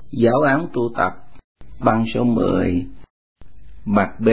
Giáo án tu tập băng số 10 mặt B.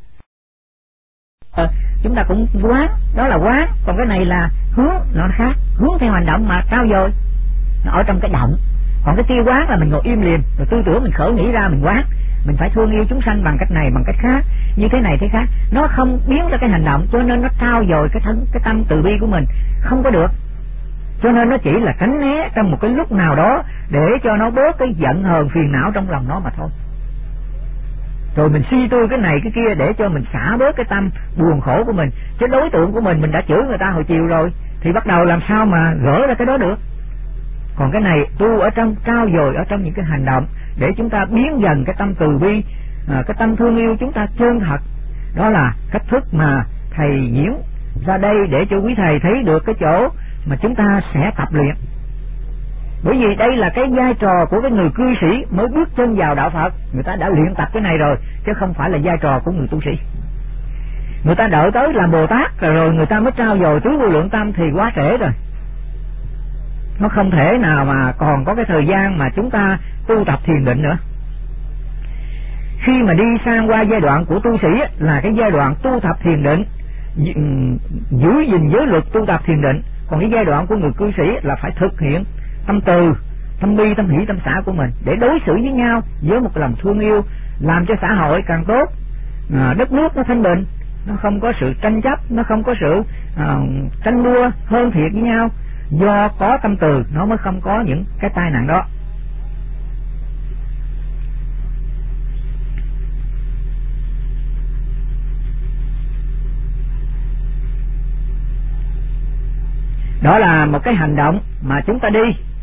Chúng ta cũng quán, đó là quán, còn cái này là hướng, nó khác, hướng theo hành động mà trao dồi, nó ở trong cái động. Còn cái kia quán là mình ngồi im lìm, rồi tư tưởng mình khởi nghĩ ra mình quán, mình phải thương yêu chúng sanh bằng cách này bằng cách khác, như thế này thế khác, nó không biến ra cái hành động, cho nên nó trao dồi cái tâm từ bi của mình không có được. Cho nên nó chỉ là tránh né trong một cái lúc nào đó để cho nó bớt cái giận hờn phiền não trong lòng nó mà thôi. Rồi mình suy tư cái này cái kia để cho mình xả bớt cái tâm buồn khổ của mình. Chứ đối tượng của mình đã chửi người ta hồi chiều rồi thì bắt đầu làm sao mà gỡ ra cái đó được. Còn cái này tu ở trong, trao dồi ở trong những cái hành động để chúng ta biến dần cái tâm từ bi, cái tâm thương yêu chúng ta chân thật. Đó là cách thức mà thầy diễn ra đây để cho quý thầy thấy được cái chỗ mà chúng ta sẽ tập luyện. Bởi vì đây là cái vai trò của cái người cư sĩ mới bước chân vào đạo Phật, người ta đã luyện tập cái này rồi, chứ không phải là vai trò của người tu sĩ. Người ta đợi tới làm Bồ Tát rồi người ta mới trao dồi tứ vô lượng tâm thì quá trễ rồi. Nó không thể nào mà còn có cái thời gian mà chúng ta tu tập thiền định nữa. Khi mà đi sang qua giai đoạn của tu sĩ là cái giai đoạn tu tập thiền định, giữ gìn giới luật tu tập thiền định. Còn cái giai đoạn của người cư sĩ là phải thực hiện tâm từ, tâm bi, tâm hỷ, tâm xả của mình để đối xử với nhau với một lòng thương yêu, làm cho xã hội càng tốt, đất nước nó thanh bình, nó không có sự tranh chấp, nó không có sự tranh đua hơn thiệt với nhau. Do có tâm từ nó mới không có những cái tai nạn đó. Đó là một cái hành động mà chúng ta đi.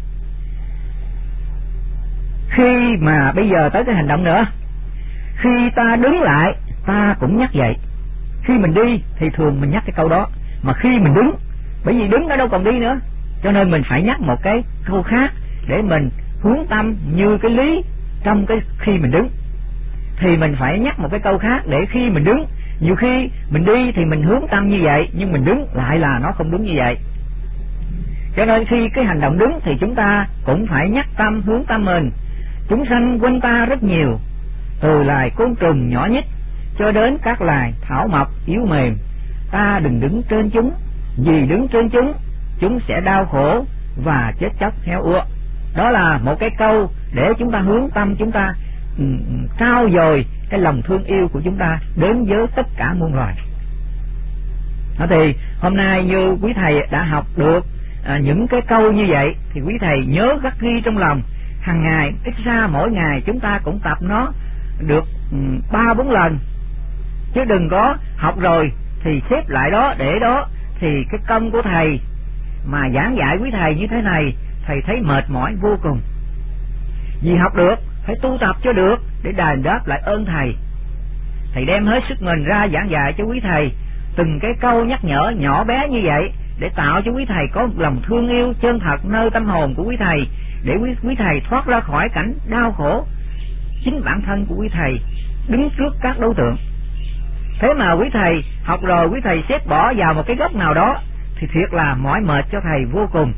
Khi mà bây giờ tới cái hành động nữa, khi ta đứng lại ta cũng nhắc vậy. Khi mình đi thì thường mình nhắc cái câu đó, mà khi mình đứng, bởi vì đứng nó đâu còn đi nữa, cho nên mình phải nhắc một cái câu khác để mình hướng tâm như cái lý trong cái khi mình đứng. Thì mình phải nhắc một cái câu khác để khi mình đứng, nhiều khi mình đi thì mình hướng tâm như vậy, nhưng mình đứng lại là nó không đúng như vậy. Cho nên khi cái hành động đứng thì chúng ta cũng phải nhắc tâm, hướng tâm mình. Chúng sanh quanh ta rất nhiều, từ loài côn trùng nhỏ nhất cho đến các loài thảo mộc yếu mềm. Ta đừng đứng trên chúng, vì đứng trên chúng, chúng sẽ đau khổ và chết chóc héo úa. Đó là một cái câu để chúng ta hướng tâm, chúng ta trao dồi cái lòng thương yêu của chúng ta đến với tất cả muôn loài. Thì hôm nay như quý thầy đã học được những cái câu như vậy thì quý thầy nhớ khắc ghi trong lòng. Hàng ngày, ít ra mỗi ngày chúng ta cũng tập nó được 3-4 lần, chứ đừng có học rồi thì xếp lại đó để đó, thì cái công của thầy mà giảng dạy quý thầy như thế này thầy thấy mệt mỏi vô cùng. Vì học được phải tu tập cho được để đền đáp lại ơn thầy. Thầy đem hết sức mình ra giảng dạy cho quý thầy từng cái câu nhắc nhở nhỏ bé như vậy để tạo cho quý thầy có một lòng thương yêu chân thật nơi tâm hồn của quý thầy, để quý thầy thoát ra khỏi cảnh đau khổ chính bản thân của quý thầy đứng trước các đối tượng. Thế mà quý thầy học rồi quý thầy xếp bỏ vào một cái góc nào đó thì thiệt là mỏi mệt cho thầy vô cùng.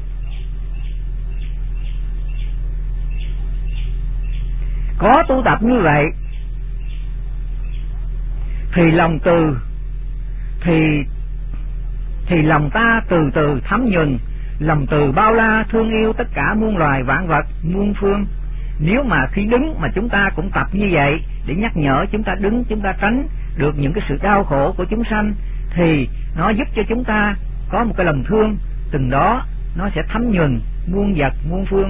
Có tu tập như vậy thì lòng từ thì lòng ta từ từ thấm nhuần, lòng từ bao la thương yêu tất cả muôn loài vạn vật muôn phương. Nếu mà khi đứng mà chúng ta cũng tập như vậy để nhắc nhở chúng ta đứng, chúng ta tránh được những cái sự đau khổ của chúng sanh, thì nó giúp cho chúng ta có một cái lòng thương, từng đó nó sẽ thấm nhuần muôn vật muôn phương.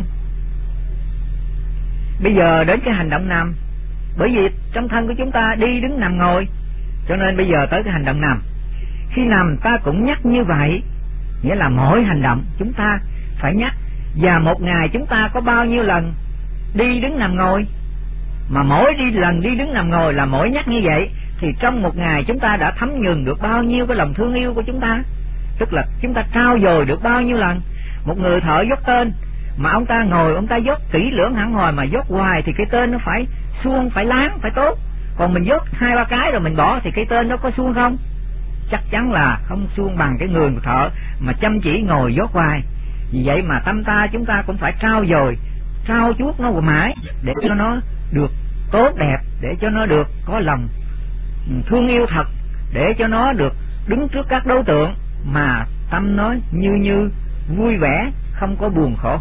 Bây giờ đến cái hành động nằm, bởi vì trong thân của chúng ta đi đứng nằm ngồi, cho nên bây giờ tới cái hành động nằm. Khi nằm ta cũng nhắc như vậy, nghĩa là mỗi hành động chúng ta phải nhắc. Và một ngày chúng ta có bao nhiêu lần đi đứng nằm ngồi, mà mỗi lần đi đứng nằm ngồi là mỗi nhắc như vậy, thì trong một ngày chúng ta đã thấm nhuần được bao nhiêu cái lòng thương yêu của chúng ta. Tức là chúng ta trao dồi được bao nhiêu lần. Một người thợ dốt tên mà ông ta ngồi ông ta dốt kỹ lưỡng hẳn hồi, mà dốt hoài thì cái tên nó phải suông, phải láng, phải tốt. Còn mình dốt 2-3 cái rồi mình bỏ thì cái tên nó có suông không? Chắc chắn là không suông bằng cái người thợ mà chăm chỉ ngồi dốt hoài. Vì vậy mà tâm ta chúng ta cũng phải trao dồi trau chuốt nó mãi để cho nó được tốt đẹp, để cho nó được có lòng thương yêu thật, để cho nó được đứng trước các đối tượng mà tâm nó như vui vẻ, không có buồn khổ.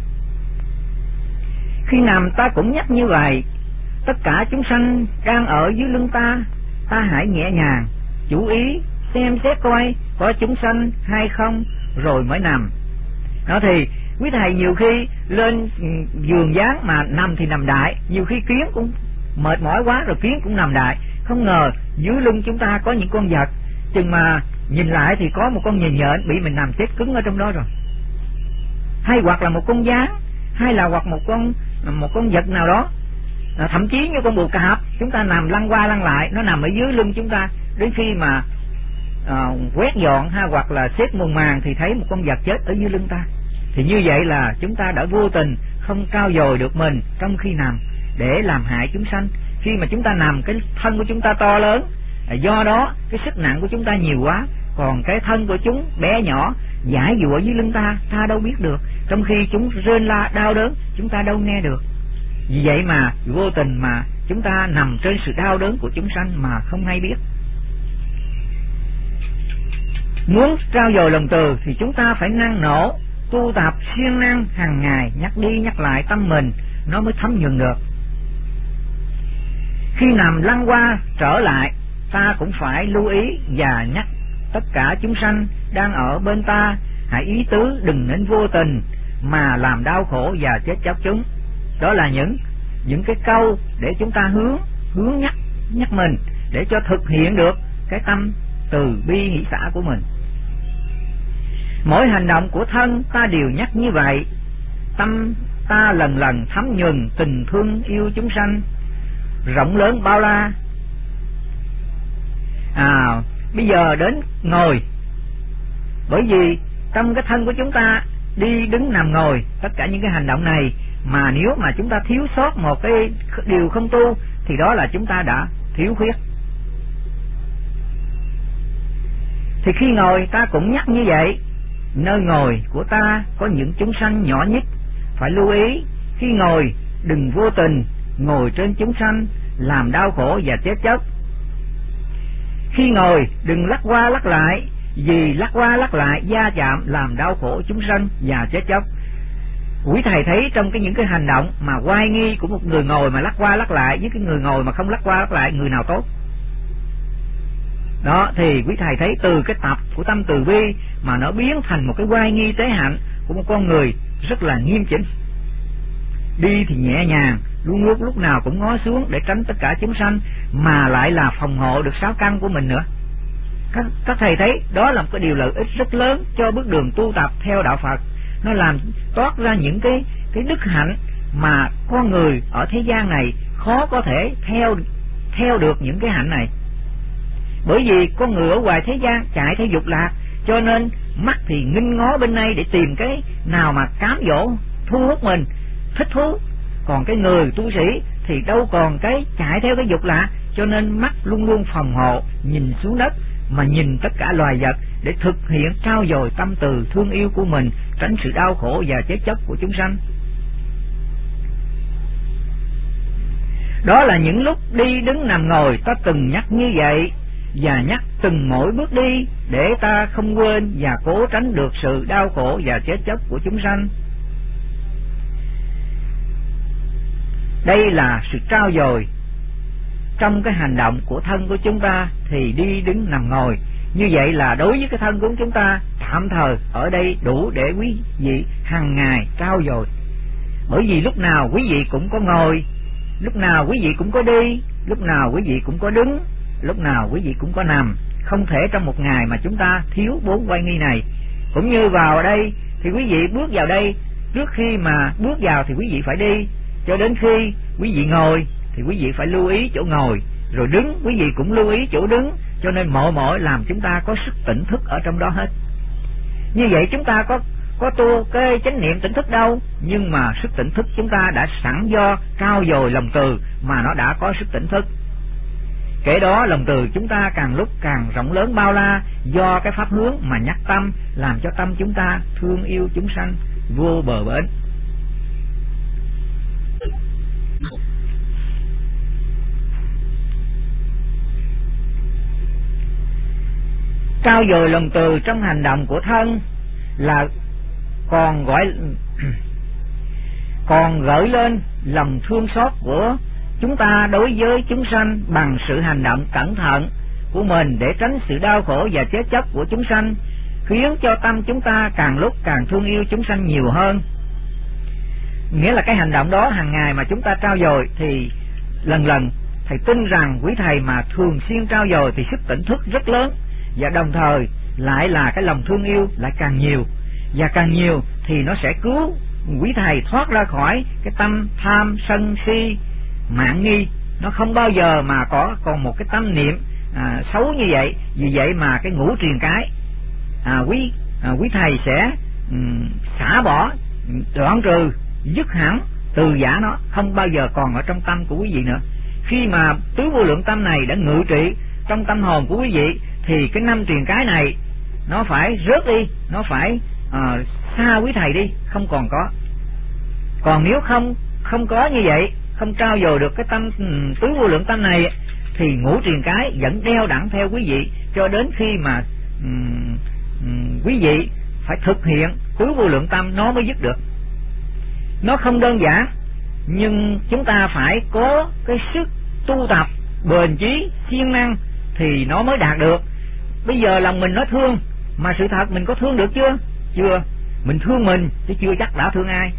Khi nằm ta cũng nhắc như vậy: tất cả chúng sanh đang ở dưới lưng ta, ta hãy nhẹ nhàng chú ý xem xét coi có chúng sanh hay không rồi mới nằm. Đó thì quý thầy nhiều khi lên giường dáng mà nằm thì nằm đại, nhiều khi kiến cũng mệt mỏi quá rồi kiến cũng nằm đại. Không ngờ dưới lưng chúng ta có những con vật, chừng mà nhìn lại thì có một con nhện nhện bị mình nằm chết cứng ở trong đó rồi, hay hoặc là một con gián, hay là hoặc một con vật nào đó, thậm chí như con bồ cạp chúng ta nằm lăn qua lăn lại, nó nằm ở dưới lưng chúng ta, đến khi mà quét dọn hay hoặc là xếp muôn màng thì thấy một con vật chết ở dưới lưng ta. Thì như vậy là chúng ta đã vô tình không trau dồi được mình trong khi nằm để làm hại chúng sanh. Khi mà chúng ta nằm, cái thân của chúng ta to lớn, do đó cái sức nặng của chúng ta nhiều quá, còn cái thân của chúng bé nhỏ giải dụa dưới lưng ta, ta đâu biết được. Trong khi chúng rên la đau đớn, chúng ta đâu nghe được. Vì vậy mà vô tình mà chúng ta nằm trên sự đau đớn của chúng sanh mà không hay biết. Muốn trau dồi lòng từ thì chúng ta phải năng nổ tu tập siêng năng hàng ngày, nhắc đi nhắc lại tâm mình, nó mới thấm nhuần được. Khi nằm lăn qua trở lại, ta cũng phải lưu ý và nhắc tất cả chúng sanh đang ở bên ta hãy ý tứ đừng nên vô tình mà làm đau khổ và chết chóc chúng. Đó là những cái câu để chúng ta hướng nhắc mình để cho thực hiện được cái tâm từ bi hỷ xả của mình. Mỗi hành động của thân ta đều nhắc như vậy, tâm ta lần lần thấm nhuần tình thương yêu chúng sanh rộng lớn bao la. Bây giờ đến ngồi, bởi vì trong cái thân của chúng ta đi đứng nằm ngồi, tất cả những cái hành động này mà nếu mà chúng ta thiếu sót một cái điều không tu thì đó là chúng ta đã thiếu khuyết. Thì khi ngồi ta cũng nhắc như vậy, nơi ngồi của ta có những chúng sanh nhỏ nhất, phải lưu ý khi ngồi đừng vô tình ngồi trên chúng sanh làm đau khổ và chết chóc. Khi ngồi đừng lắc qua lắc lại, vì lắc qua lắc lại va chạm làm đau khổ chúng sanh và chết chóc. Quý thầy thấy trong những cái hành động mà oai nghi của một người ngồi mà lắc qua lắc lại với cái người ngồi mà không lắc qua lắc lại, người nào tốt? Đó thì quý thầy thấy từ cái tập của tâm từ bi mà nó biến thành một cái oai nghi tế hạnh của một con người rất là nghiêm chỉnh. Đi thì nhẹ nhàng, luôn luôn lúc nào cũng ngó xuống để tránh tất cả chúng sanh, mà lại là phòng hộ được sáu căn của mình nữa. Các thầy thấy đó là một cái điều lợi ích rất lớn cho bước đường tu tập theo đạo Phật. Nó làm toát ra những cái đức hạnh mà con người ở thế gian này khó có thể theo được những cái hạnh này. Bởi vì con người ở ngoài thế gian chạy theo dục lạc, cho nên mắt thì nghinh ngó bên đây để tìm cái nào mà cám dỗ thu hút mình, thích thú. Còn cái người tu sĩ thì đâu còn cái chạy theo cái dục lạc, cho nên mắt luôn luôn phòng hộ, nhìn xuống đất mà nhìn tất cả loài vật để thực hiện trau dồi tâm từ thương yêu của mình, tránh sự đau khổ và chết chóc của chúng sanh. Đó là những lúc đi đứng nằm ngồi ta từng nhắc như vậy, và nhắc từng mỗi bước đi để ta không quên và cố tránh được sự đau khổ và chết chóc của chúng sanh. Đây là sự trau dồi trong cái hành động của thân của chúng ta thì đi đứng nằm ngồi. Như vậy là đối với cái thân của chúng ta tạm thời ở đây đủ để quý vị hàng ngày trau dồi. Bởi vì lúc nào quý vị cũng có ngồi, lúc nào quý vị cũng có đi, lúc nào quý vị cũng có đứng, lúc nào quý vị cũng có nằm. Không thể trong một ngày mà chúng ta thiếu bốn oai nghi này. Cũng như vào đây thì quý vị bước vào đây, trước khi mà bước vào thì quý vị phải đi, cho đến khi quý vị ngồi thì quý vị phải lưu ý chỗ ngồi, rồi đứng quý vị cũng lưu ý chỗ đứng, cho nên mỗi làm chúng ta có sức tỉnh thức ở trong đó hết. Như vậy chúng ta có tu cái chánh niệm tỉnh thức đâu, nhưng mà sức tỉnh thức chúng ta đã sẵn do trau dồi lòng từ mà nó đã có sức tỉnh thức. Kể đó lòng từ chúng ta càng lúc càng rộng lớn bao la, do cái pháp hướng mà nhắc tâm, làm cho tâm chúng ta thương yêu chúng sanh vô bờ bến. Trao dồi lòng từ trong hành động của thân là còn gợi lên lòng thương xót của chúng ta đối với chúng sanh bằng sự hành động cẩn thận của mình để tránh sự đau khổ và chết chóc của chúng sanh, khiến cho tâm chúng ta càng lúc càng thương yêu chúng sanh nhiều hơn. Nghĩa là cái hành động đó hàng ngày mà chúng ta trau dồi thì lần lần thầy tin rằng quý thầy mà thường xuyên trau dồi thì sức tỉnh thức rất lớn, và đồng thời lại là cái lòng thương yêu lại càng nhiều, và càng nhiều thì nó sẽ cứu quý thầy thoát ra khỏi cái tâm tham sân si mạn nghi. Nó không bao giờ mà còn một cái tâm niệm xấu như vậy. Vì vậy mà cái ngũ triền cái quý thầy sẽ xả bỏ, đoạn trừ, dứt hẳn, từ giả nó không bao giờ còn ở trong tâm của quý vị nữa. Khi mà tứ vô lượng tâm này đã ngự trị trong tâm hồn của quý vị thì cái năm triền cái này nó phải rớt đi, nó phải xa quý thầy đi, không còn có. Còn nếu không có như vậy, không trao dồi được cái tâm tứ vô lượng tâm này thì ngũ triền cái vẫn đeo đẳng theo quý vị cho đến khi mà quý vị phải thực hiện tứ vô lượng tâm nó mới dứt được. Nó không đơn giản, nhưng chúng ta phải có cái sức tu tập bền chí siêng năng thì nó mới đạt được. Bây giờ lòng mình nói thương, mà sự thật mình có thương được chưa? Chưa. Mình thương mình chứ chưa chắc đã thương ai.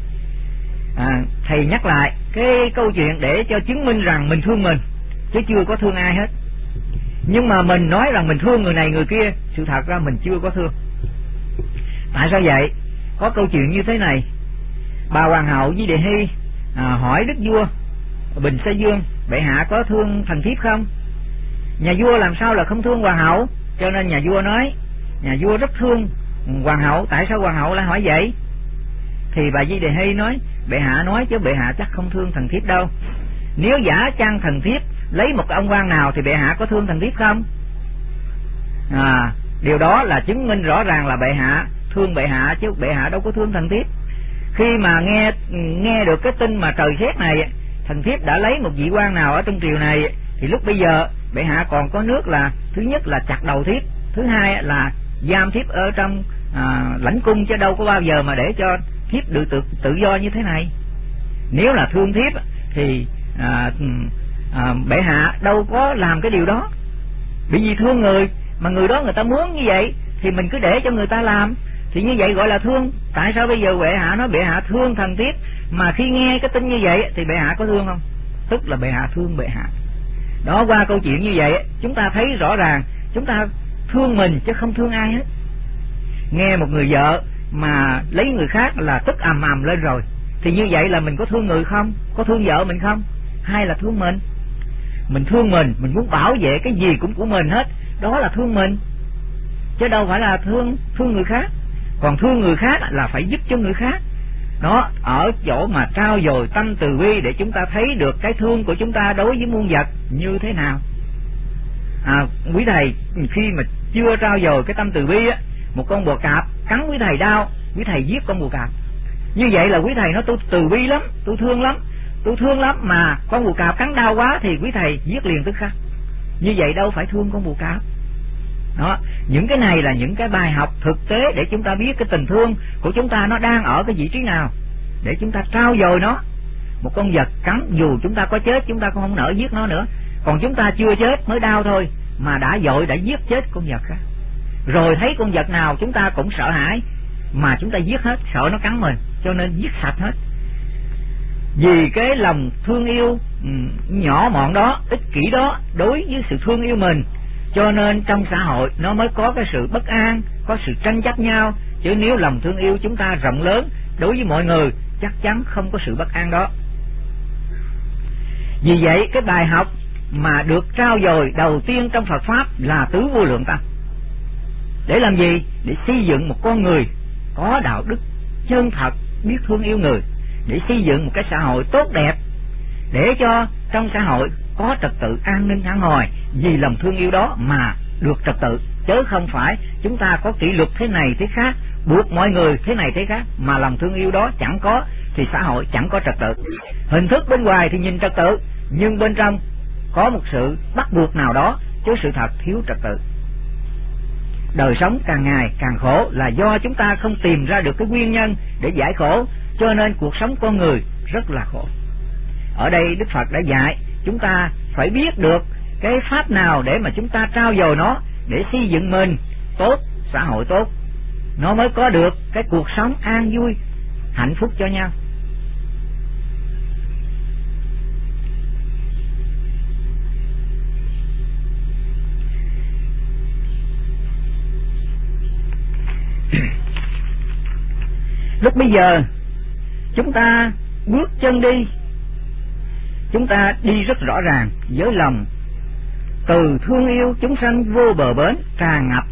Thầy nhắc lại cái câu chuyện để cho chứng minh rằng mình thương mình chứ chưa có thương ai hết. Nhưng mà mình nói rằng mình thương người này người kia, sự thật ra mình chưa có thương. Tại sao vậy? Có câu chuyện như thế này. Bà hoàng hậu Di Đề Hy hỏi đức vua Bình Sa Dương: bệ hạ có thương thần thiếp không? Nhà vua làm sao là không thương hoàng hậu? Cho nên nhà vua nói nhà vua rất thương hoàng hậu. Tại sao hoàng hậu lại hỏi vậy? Thì bà Di Đề Hy nói: bệ hạ nói chứ bệ hạ chắc không thương thần thiếp đâu. Nếu giả chăng thần thiếp lấy một ông quan nào thì bệ hạ có thương thần thiếp không? Điều đó là chứng minh rõ ràng là bệ hạ thương bệ hạ chứ bệ hạ đâu có thương thần thiếp. Khi mà nghe được cái tin mà trời sét này, thần thiếp đã lấy một vị quan nào ở trong triều này, thì lúc bây giờ bệ hạ còn có nước là thứ nhất là chặt đầu thiếp, thứ hai là giam thiếp ở trong lãnh cung, chứ đâu có bao giờ mà để cho thiếp được tự do như thế này. Nếu là thương thiếp thì bệ hạ đâu có làm cái điều đó. Bởi vì thương người, mà người đó người ta muốn như vậy thì mình cứ để cho người ta làm, thì như vậy gọi là thương. Tại sao bây giờ bệ hạ nói bệ hạ thương thần thiếp, mà khi nghe cái tin như vậy thì bệ hạ có thương không? Tức là bệ hạ thương bệ hạ. Đó, qua câu chuyện như vậy chúng ta thấy rõ ràng chúng ta thương mình chứ không thương ai hết. Nghe một người vợ mà lấy người khác là tức ầm ầm lên rồi, thì như vậy là mình có thương người không? Có thương vợ mình không? Hay là thương mình? Mình thương mình muốn bảo vệ cái gì cũng của mình hết, đó là thương mình, chứ đâu phải là thương người khác. Còn thương người khác là phải giúp cho người khác. Đó, ở chỗ mà trao dồi tâm từ bi để chúng ta thấy được cái thương của chúng ta đối với muôn vật như thế nào. Quý thầy khi mà chưa trao dồi cái tâm từ bi á, một con bò cạp cắn quý thầy đau, quý thầy giết con bò cạp. Như vậy là quý thầy nói tôi từ bi lắm, tôi thương lắm, mà con bò cạp cắn đau quá thì quý thầy giết liền tức khắc. Như vậy đâu phải thương con bò cạp. Đó, những cái này là những cái bài học thực tế để chúng ta biết cái tình thương của chúng ta nó đang ở cái vị trí nào, để chúng ta trau dồi nó. Một con vật cắn dù chúng ta có chết chúng ta cũng không nỡ giết nó nữa, còn chúng ta chưa chết mới đau thôi mà đã giết chết con vật khác. Rồi thấy con vật nào chúng ta cũng sợ hãi mà chúng ta giết hết, sợ nó cắn mình, cho nên giết sạch hết. Vì cái lòng thương yêu nhỏ mọn đó, ích kỷ đó đối với sự thương yêu mình, cho nên trong xã hội nó mới có cái sự bất an, có sự tranh chấp nhau. Chứ nếu lòng thương yêu chúng ta rộng lớn đối với mọi người, chắc chắn không có sự bất an đó. Vì vậy cái bài học mà được trao dồi đầu tiên trong Phật Pháp là tứ vô lượng tâm. Để làm gì? Để xây dựng một con người có đạo đức chân thật, biết thương yêu người, để xây dựng một cái xã hội tốt đẹp, để cho trong xã hội có trật tự an ninh hẳn hoi. Vì lòng thương yêu đó mà được trật tự, chứ không phải chúng ta có kỷ luật thế này thế khác, buộc mọi người thế này thế khác, mà lòng thương yêu đó chẳng có thì xã hội chẳng có trật tự. Hình thức bên ngoài thì nhìn trật tự, nhưng bên trong có một sự bắt buộc nào đó, chứ sự thật thiếu trật tự. đời sống càng ngày càng khổ là do chúng ta không tìm ra được cái nguyên nhân để giải khổ, cho nên cuộc sống con người rất là khổ. Ở đây Đức Phật đã dạy chúng ta phải biết được cái pháp nào để mà chúng ta trau dồi nó, để xây dựng mình tốt, xã hội tốt, nó mới có được cái cuộc sống an vui, hạnh phúc cho nhau. Lúc bây giờ chúng ta bước chân đi, chúng ta đi rất rõ ràng với lòng từ thương yêu chúng sanh vô bờ bến tràn ngập.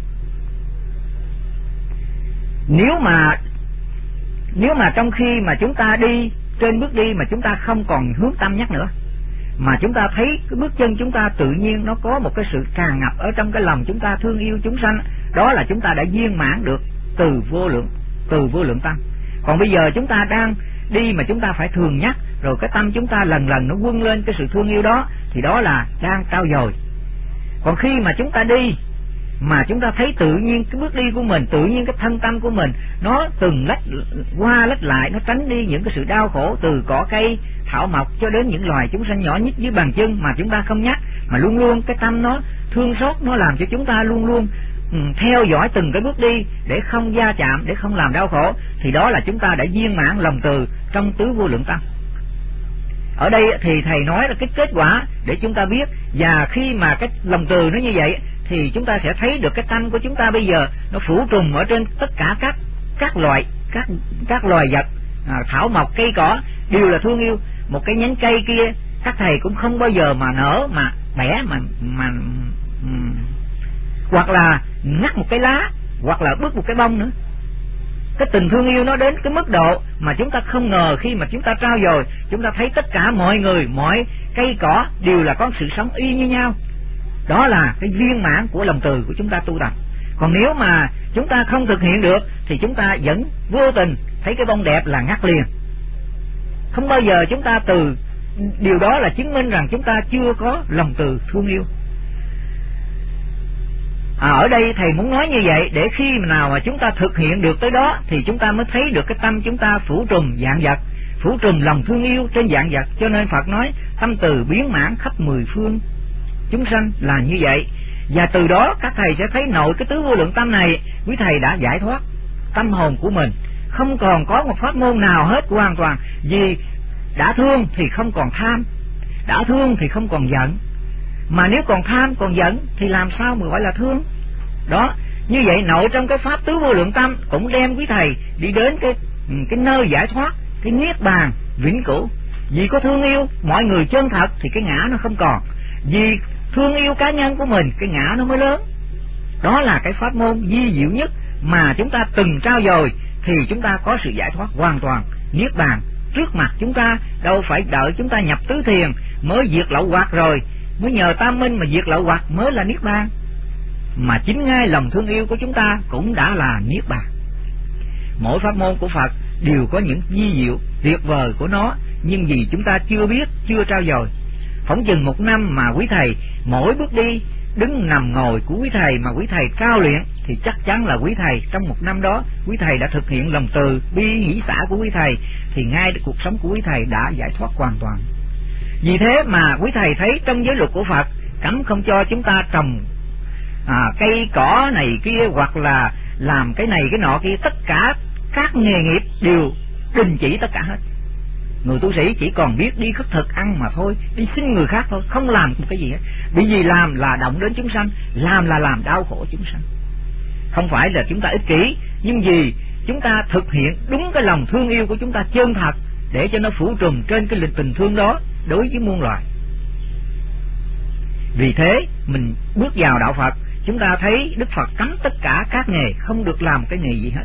Nếu mà trong khi mà chúng ta đi trên bước đi mà chúng ta không còn hướng tâm nhắc nữa, mà chúng ta thấy cái bước chân chúng ta tự nhiên nó có một cái sự tràn ngập ở trong cái lòng chúng ta thương yêu chúng sanh, đó là chúng ta đã viên mãn được từ vô lượng tâm. Còn bây giờ chúng ta đang đi mà chúng ta phải thường nhắc, rồi cái tâm chúng ta lần lần nó vươn lên cái sự thương yêu đó, thì đó là đang trau dồi. Còn khi mà chúng ta đi mà chúng ta thấy tự nhiên cái bước đi của mình, tự nhiên cái thân tâm của mình nó từng lách qua lách lại, nó tránh đi những cái sự đau khổ từ cỏ cây thảo mộc cho đến những loài chúng sanh nhỏ nhất dưới bàn chân mà chúng ta không nhắc, mà luôn luôn cái tâm nó thương xót, nó làm cho chúng ta luôn luôn theo dõi từng cái bước đi để không va chạm, để không làm đau khổ, thì đó là chúng ta đã viên mãn lòng từ trong tứ vô lượng tâm. Ở đây thì thầy nói là cái kết quả để chúng ta biết, và khi mà cái lòng từ nó như vậy thì chúng ta sẽ thấy được cái tâm của chúng ta bây giờ nó phủ trùm ở trên tất cả các loài vật, thảo mộc cây cỏ đều là thương yêu. Một cái nhánh cây kia các thầy cũng không bao giờ mà nở mà bẻ mà hoặc là ngắt một cái lá, hoặc là bứt một cái bông nữa. Cái tình thương yêu nó đến cái mức độ mà chúng ta không ngờ, khi mà chúng ta trao dồi, chúng ta thấy tất cả mọi người, mọi cây cỏ đều là có sự sống y như nhau. Đó là cái viên mãn của lòng từ của chúng ta tu tập. Còn nếu mà chúng ta không thực hiện được thì chúng ta vẫn vô tình thấy cái bông đẹp là ngắt liền. Không bao giờ chúng ta từ điều đó là chứng minh rằng chúng ta chưa có lòng từ thương yêu. Ở đây thầy muốn nói như vậy để khi nào mà chúng ta thực hiện được tới đó thì chúng ta mới thấy được cái tâm chúng ta phủ trùm vạn vật, phủ trùm lòng thương yêu trên vạn vật. Cho nên Phật nói tâm từ biến mãn khắp mười phương chúng sanh là như vậy. Và từ đó các thầy sẽ thấy nội cái tứ vô lượng tâm này, quý thầy đã giải thoát tâm hồn của mình, không còn có một pháp môn nào hết hoàn toàn. Vì đã thương thì không còn tham, đã thương thì không còn giận. Mà nếu còn tham còn giận thì làm sao mà gọi là thương? Đó, như vậy nội trong cái pháp tứ vô lượng tâm cũng đem quý thầy đi đến cái nơi giải thoát, cái niết bàn vĩnh cửu. Vì có thương yêu mọi người chân thật thì cái ngã nó không còn, vì thương yêu cá nhân của mình cái ngã nó mới lớn. Đó là cái pháp môn vi diệu nhất mà chúng ta từng trao dồi, thì chúng ta có sự giải thoát hoàn toàn, niết bàn trước mặt chúng ta. Đâu phải đợi chúng ta nhập tứ thiền mới diệt lậu hoặc rồi mới nhờ tam minh mà diệt lậu hoặc mới là niết bàn, mà chính ngay lòng thương yêu của chúng ta cũng đã là niết bàn. Mỗi pháp môn của Phật đều có những vi diệu tuyệt vời của nó, nhưng vì chúng ta chưa biết, chưa trao dồi. Phỏng chừng một năm mà quý thầy mỗi bước đi, đứng nằm ngồi của quý thầy mà quý thầy cao luyện, thì chắc chắn là quý thầy trong một năm đó quý thầy đã thực hiện lòng từ bi hỷ xả của quý thầy, thì ngay cuộc sống của quý thầy đã giải thoát hoàn toàn. Vì thế mà quý thầy thấy trong giới luật của Phật cấm không cho chúng ta trồng cây cỏ này kia, hoặc là làm cái này cái nọ kia. Tất cả các nghề nghiệp đều đình chỉ tất cả hết. Người tu sĩ chỉ còn biết đi khất thực ăn mà thôi, đi xin người khác thôi, không làm một cái gì hết. Bởi vì làm là động đến chúng sanh, làm là làm đau khổ chúng sanh. Không phải là chúng ta ích kỷ, nhưng vì chúng ta thực hiện đúng cái lòng thương yêu của chúng ta chân thật, để cho nó phủ trùm trên cái tình thương đó đối với muôn loài. Vì thế mình bước vào đạo Phật, chúng ta thấy Đức Phật cấm tất cả các nghề, không được làm cái nghề gì hết.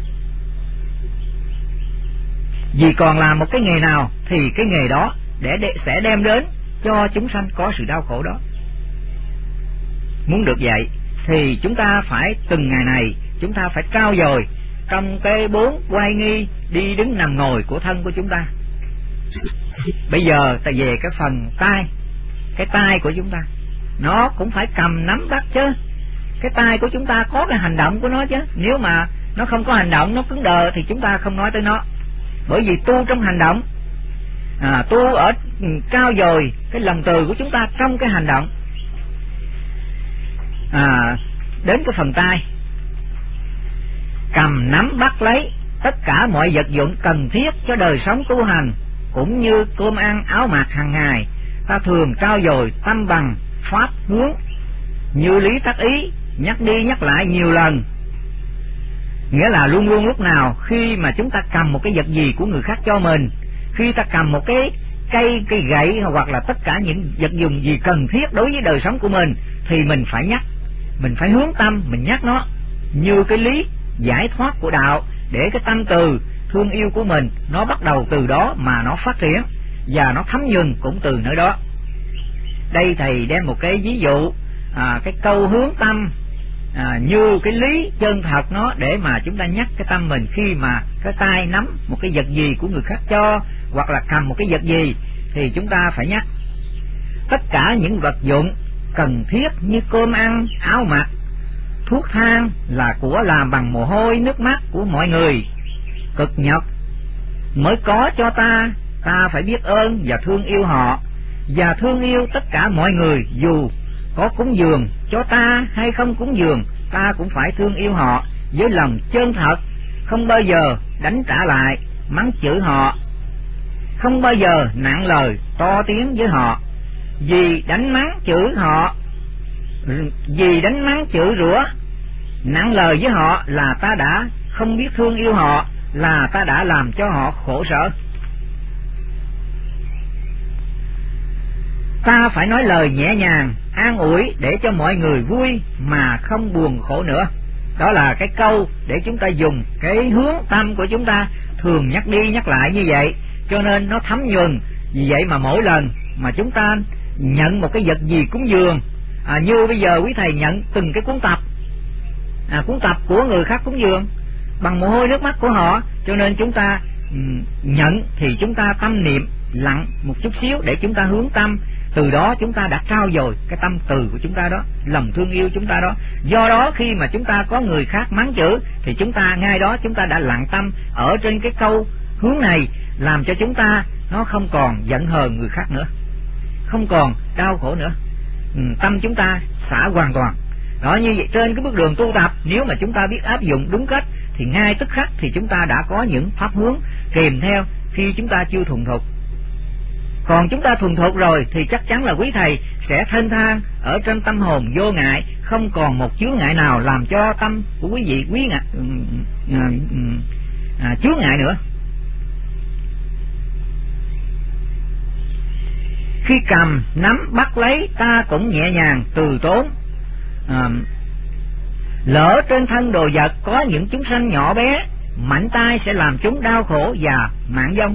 Vì còn làm một cái nghề nào thì cái nghề đó sẽ đem đến cho chúng sanh có sự đau khổ đó. Muốn được vậy thì chúng ta phải từng ngày này chúng ta phải trau dồi trong cái 4 oai nghi đi đứng nằm ngồi của thân của chúng ta. Bây giờ ta về cái phần tay, cái tay của chúng ta nó cũng phải cầm nắm bắt chứ. cái tay của chúng ta có cái hành động của nó chứ. Nếu mà nó không có hành động, nó cứng đờ thì chúng ta không nói tới nó. Bởi vì tu trong hành động, tu ở trao dồi cái lòng từ của chúng ta trong cái hành động. Đến cái phần tay, cầm nắm bắt lấy tất cả mọi vật dụng cần thiết cho đời sống tu hành, cũng như cơm ăn áo mặc hàng ngày. Ta thường trao dồi tâm bằng pháp hướng, như lý tác ý, nhắc đi nhắc lại nhiều lần. Nghĩa là luôn luôn lúc nào khi mà chúng ta cầm một cái vật gì của người khác cho mình, khi ta cầm một cái cây gậy hoặc là tất cả những vật dụng gì cần thiết đối với đời sống của mình, thì mình phải nhắc, mình phải hướng tâm, mình nhắc nó như cái lý giải thoát của đạo, để cái tâm từ thương yêu của mình nó bắt đầu từ đó mà nó phát triển, và nó thấm nhuần cũng từ nơi đó. Đây thầy đem một cái ví dụ, cái câu hướng tâm như cái lý chân thật nó, để mà chúng ta nhắc cái tâm mình khi mà cái tay nắm một cái vật gì của người khác cho, hoặc là cầm một cái vật gì, thì chúng ta phải nhắc tất cả những vật dụng cần thiết như cơm ăn, áo mặc, thuốc thang là của làm bằng mồ hôi nước mắt của mọi người cực nhọc mới có cho ta. Ta phải biết ơn và thương yêu họ, và thương yêu tất cả mọi người, dù có cúng dường cho ta hay không cúng dường, ta cũng phải thương yêu họ với lòng chân thật, không bao giờ đánh trả lại, mắng chửi họ, không bao giờ nặng lời to tiếng với họ. Vì đánh mắng chửi rủa nặng lời với họ là ta đã không biết thương yêu họ, là ta đã làm cho họ khổ sở. Ta phải nói lời nhẹ nhàng, an ủi để cho mọi người vui mà không buồn khổ nữa. Đó là cái câu để chúng ta dùng cái hướng tâm của chúng ta thường nhắc đi nhắc lại như vậy, cho nên nó thấm nhuần. Vì vậy mà mỗi lần mà chúng ta nhận một cái vật gì cúng dường, như bây giờ quý thầy nhận từng cái cuốn tập của người khác cúng dường bằng mồ hôi nước mắt của họ, cho nên chúng ta nhận thì chúng ta tâm niệm lặng một chút xíu để chúng ta hướng tâm. Từ đó chúng ta đã trao dồi cái tâm từ của chúng ta đó, lòng thương yêu chúng ta đó. Do đó khi mà chúng ta có người khác mắng chửi thì chúng ta ngay đó chúng ta đã lặng tâm ở trên cái câu hướng này, làm cho chúng ta nó không còn giận hờn người khác nữa, không còn đau khổ nữa. Tâm chúng ta xả hoàn toàn. Đó, như vậy trên cái bước đường tu tập, nếu mà chúng ta biết áp dụng đúng cách thì ngay tức khắc thì chúng ta đã có những pháp hướng kèm theo khi chúng ta chưa thuần thục. Còn chúng ta thuần thục rồi thì chắc chắn là quý thầy sẽ thênh thang ở trên tâm hồn vô ngại, không còn một chướng ngại nào làm cho tâm của quý vị chướng ngại nữa. Khi cầm nắm bắt lấy, ta cũng nhẹ nhàng từ tốn. Lỡ trên thân đồ vật có những chúng sanh nhỏ bé, mạnh tay sẽ làm chúng đau khổ và mạng vong.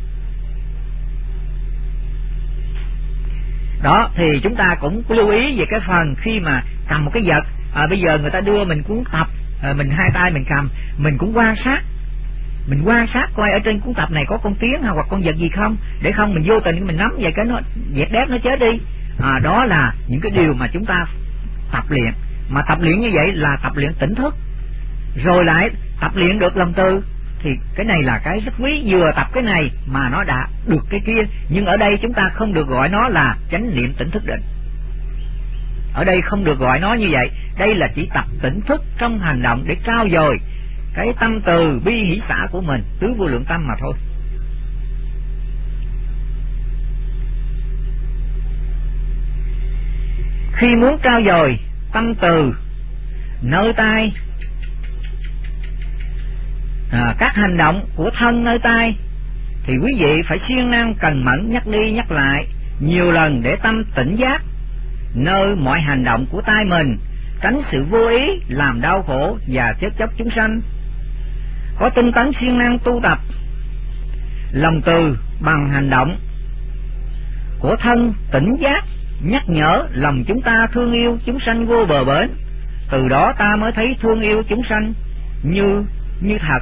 Đó, thì chúng ta cũng lưu ý về cái phần khi mà cầm một cái vật. Bây giờ người ta đưa mình cuốn tập, mình hai tay mình cầm, mình cũng quan sát coi ở trên cuốn tập này có con kiến hoặc con vật gì không, để không mình vô tình mình nắm về cái nó dẹt đét nó chết đi. Đó là những cái điều mà chúng ta tập luyện. Mà tập luyện như vậy là tập luyện tỉnh thức, rồi lại tập luyện được lòng từ. Thì cái này là cái rất quý, vừa tập cái này mà nó đã được cái kia. Nhưng ở đây chúng ta không được gọi nó là chánh niệm tỉnh thức định, ở đây không được gọi nó như vậy. Đây là chỉ tập tỉnh thức trong hành động để trao dồi cái tâm từ bi hỷ xả của mình, tứ vô lượng tâm mà thôi. Khi muốn trao dồi tâm từ nơi tay, các hành động của thân nơi tay, thì quý vị phải siêng năng cần mẫn nhắc đi nhắc lại nhiều lần để tâm tỉnh giác nơi mọi hành động của tay mình, tránh sự vô ý làm đau khổ và chết chóc chúng sanh. Có tinh tấn siêng năng tu tập lòng từ bằng hành động của thân tỉnh giác, nhắc nhở lòng chúng ta thương yêu chúng sanh vô bờ bến. Từ đó ta mới thấy thương yêu chúng sanh như thật.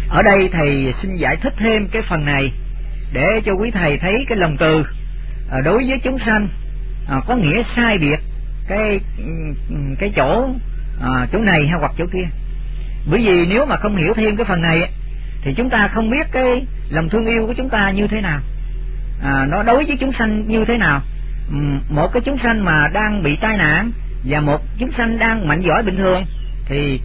Ở đây thầy xin giải thích thêm cái phần này để cho quý thầy thấy cái lòng từ đối với chúng sanh có nghĩa sai biệt cái chỗ này hay hoặc chỗ kia. Bởi vì nếu mà không hiểu thêm cái phần này thì chúng ta không biết cái lòng thương yêu của chúng ta như thế nào, nó đối với chúng sanh như thế nào. Một cái chúng sanh mà đang bị tai nạn và một chúng sanh đang mạnh giỏi bình thường thì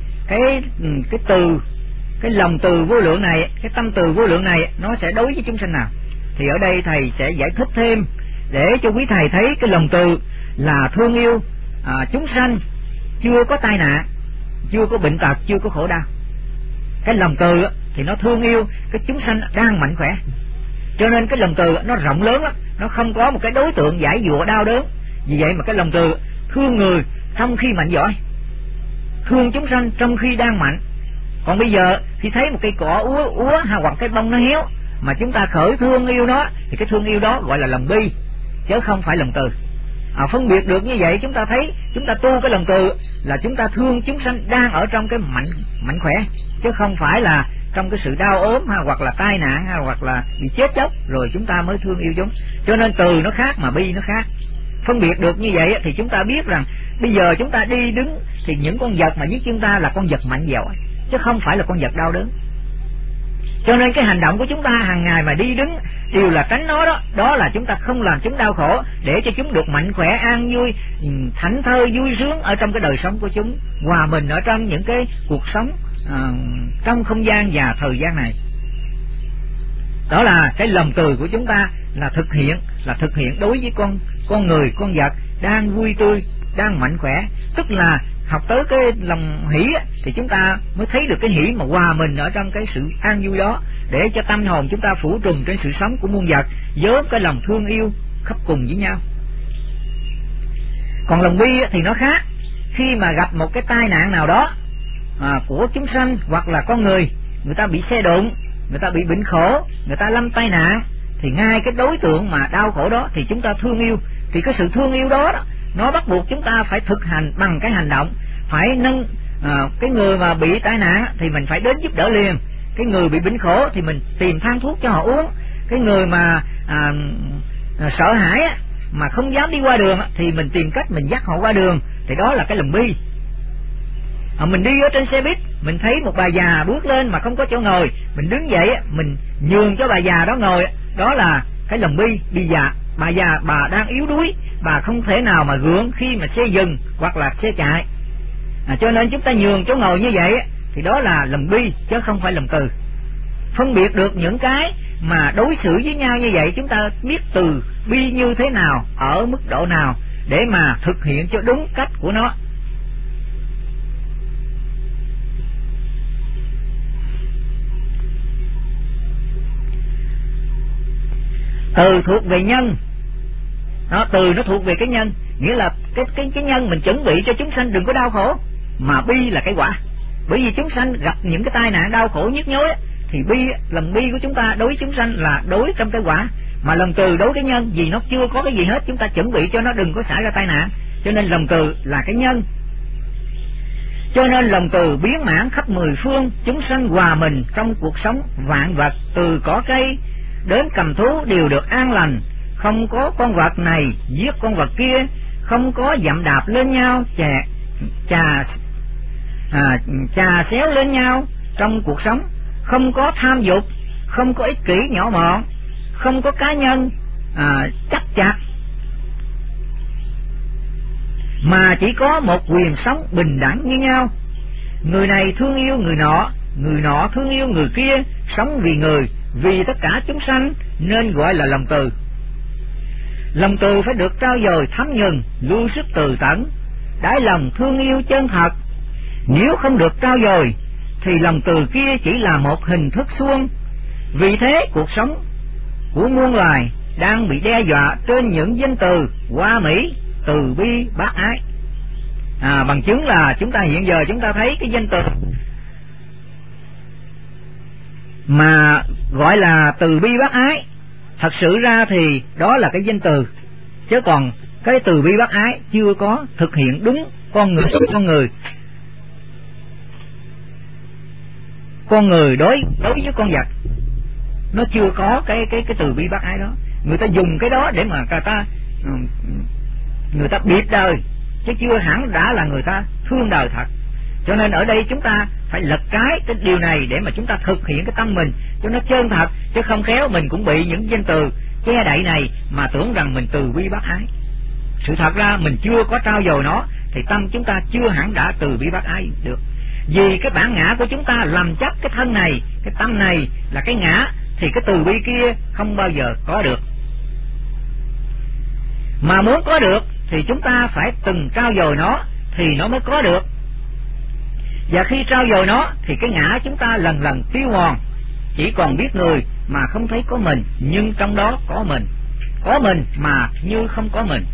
cái lòng từ vô lượng này, cái tâm từ vô lượng này nó sẽ đối với chúng sanh nào. Thì ở đây thầy sẽ giải thích thêm để cho quý thầy thấy cái lòng từ là thương yêu chúng sanh chưa có tai nạn, chưa có bệnh tật, chưa có khổ đau. Cái lòng từ thì nó thương yêu cái chúng sanh đang mạnh khỏe. Cho nên cái lòng từ nó rộng lớn lắm, nó không có một cái đối tượng giải dụa đau đớn. Vì vậy mà cái lòng từ thương người trong khi mạnh giỏi, thương chúng sanh trong khi đang mạnh. Còn bây giờ khi thấy một cây cỏ úa hay hoặc cái bông nó héo mà chúng ta khởi thương yêu nó thì cái thương yêu đó gọi là lòng bi, chứ không phải lòng từ. Phân biệt được như vậy, chúng ta thấy chúng ta tu cái lòng từ là chúng ta thương chúng sanh đang ở trong cái mạnh khỏe, chứ không phải là trong cái sự đau ốm hay hoặc là tai nạn hay hoặc là bị chết chóc rồi chúng ta mới thương yêu chúng. Cho nên từ nó khác mà bi nó khác. Phân biệt được như vậy thì chúng ta biết rằng bây giờ chúng ta đi đứng thì những con vật mà giết chúng ta là con vật mạnh giỏi, chứ không phải là con vật đau đớn. Cho nên cái hành động của chúng ta hàng ngày mà đi đứng đều là tránh nó đó. Đó là chúng ta không làm chúng đau khổ, để cho chúng được mạnh khỏe, an vui, thảnh thơi, vui sướng ở trong cái đời sống của chúng, hòa mình ở trong những cái cuộc sống trong không gian và thời gian này. Đó là cái lòng từ của chúng ta là thực hiện đối với con người, con vật đang vui tươi, đang mạnh khỏe. Tức là học tới cái lòng hỷ thì chúng ta mới thấy được cái hỷ mà hòa mình ở trong cái sự an vui đó, để cho tâm hồn chúng ta phủ trùm trên sự sống của muôn vật với cái lòng thương yêu khắp cùng với nhau. Còn lòng bi thì nó khác. Khi mà gặp một cái tai nạn nào đó của chúng sanh hoặc là con người ta bị xe đụng, người ta bị bệnh khổ, người ta lâm tai nạn, thì ngay cái đối tượng mà đau khổ đó thì chúng ta thương yêu. Thì cái sự thương yêu đó nó bắt buộc chúng ta phải thực hành bằng cái hành động, phải nâng cái người mà bị tai nạn thì mình phải đến giúp đỡ liền. Cái người bị bệnh khổ thì mình tìm thang thuốc cho họ uống. Cái người mà sợ hãi mà không dám đi qua đường thì mình tìm cách mình dắt họ qua đường. Thì đó là cái lòng bi. Mình đi ở trên xe buýt, mình thấy một bà già bước lên mà không có chỗ ngồi, mình đứng dậy mình nhường cho bà già đó ngồi. Đó là cái lòng bi. Bà già bà đang yếu đuối, bà không thể nào mà gượng khi mà xe dừng hoặc là xe chạy, cho nên chúng ta nhường chỗ ngồi như vậy thì đó là lòng bi, chứ không phải lòng từ. Phân biệt được những cái mà đối xử với nhau như vậy, chúng ta biết từ bi như thế nào, ở mức độ nào để mà thực hiện cho đúng cách của nó. Từ thuộc về nhân, từ nó thuộc về cái nhân, nghĩa là cái nhân mình chuẩn bị cho chúng sanh đừng có đau khổ, mà bi là cái quả. Bởi vì chúng sanh gặp những cái tai nạn đau khổ nhức nhối thì lòng bi của chúng ta đối với chúng sanh là đối trong cái quả, mà lòng từ đối cái nhân vì nó chưa có cái gì hết, chúng ta chuẩn bị cho nó đừng có xảy ra tai nạn, cho nên lòng từ là cái nhân. Cho nên lòng từ biến mãn khắp mười phương, chúng sanh hòa mình trong cuộc sống vạn vật, từ cỏ cây đến cầm thú đều được an lành. Không có con vật này giết con vật kia, không có dậm đạp lên nhau, chà xéo lên nhau trong cuộc sống, không có tham dục, không có ích kỷ nhỏ mọn, không có cá nhân chắc chặt, mà chỉ có một quyền sống bình đẳng như nhau. Người này thương yêu người nọ thương yêu người kia, sống vì người, vì tất cả chúng sanh, nên gọi là lòng từ. Lòng từ phải được trao dồi thấm nhuần, lưu sức từ tẩn, đáy lòng thương yêu chân thật. Nếu không được trao dồi thì lòng từ kia chỉ là một hình thức suông. Vì thế cuộc sống của muôn loài đang bị đe dọa trên những danh từ hoa mỹ, từ bi, bác ái. Bằng chứng là chúng ta hiện giờ chúng ta thấy cái danh từ mà gọi là từ bi bác ái, thật sự ra thì đó là cái danh từ, chứ còn cái từ bi bác ái chưa có thực hiện đúng con người. con người đối với con vật nó chưa có cái từ bi bác ái đó. Người ta dùng cái đó để mà người ta biệt đời, chứ chưa hẳn đã là người ta thương đời thật. Cho nên ở đây chúng ta phải lật cái điều này để mà chúng ta thực hiện cái tâm mình cho nó chân thật, chứ không khéo mình cũng bị những danh từ che đậy này mà tưởng rằng mình từ bi bác ái. Sự thật ra mình chưa có trao dồi nó thì tâm chúng ta chưa hẳn đã từ bi bác ái được. Vì cái bản ngã của chúng ta làm chấp cái thân này, cái tâm này là cái ngã, thì cái từ bi kia không bao giờ có được. Mà muốn có được thì chúng ta phải từng trao dồi nó thì nó mới có được. Và khi trao dồi nó thì cái ngã chúng ta lần lần tiêu mòn, chỉ còn biết người mà không thấy có mình, nhưng trong đó có mình mà như không có mình.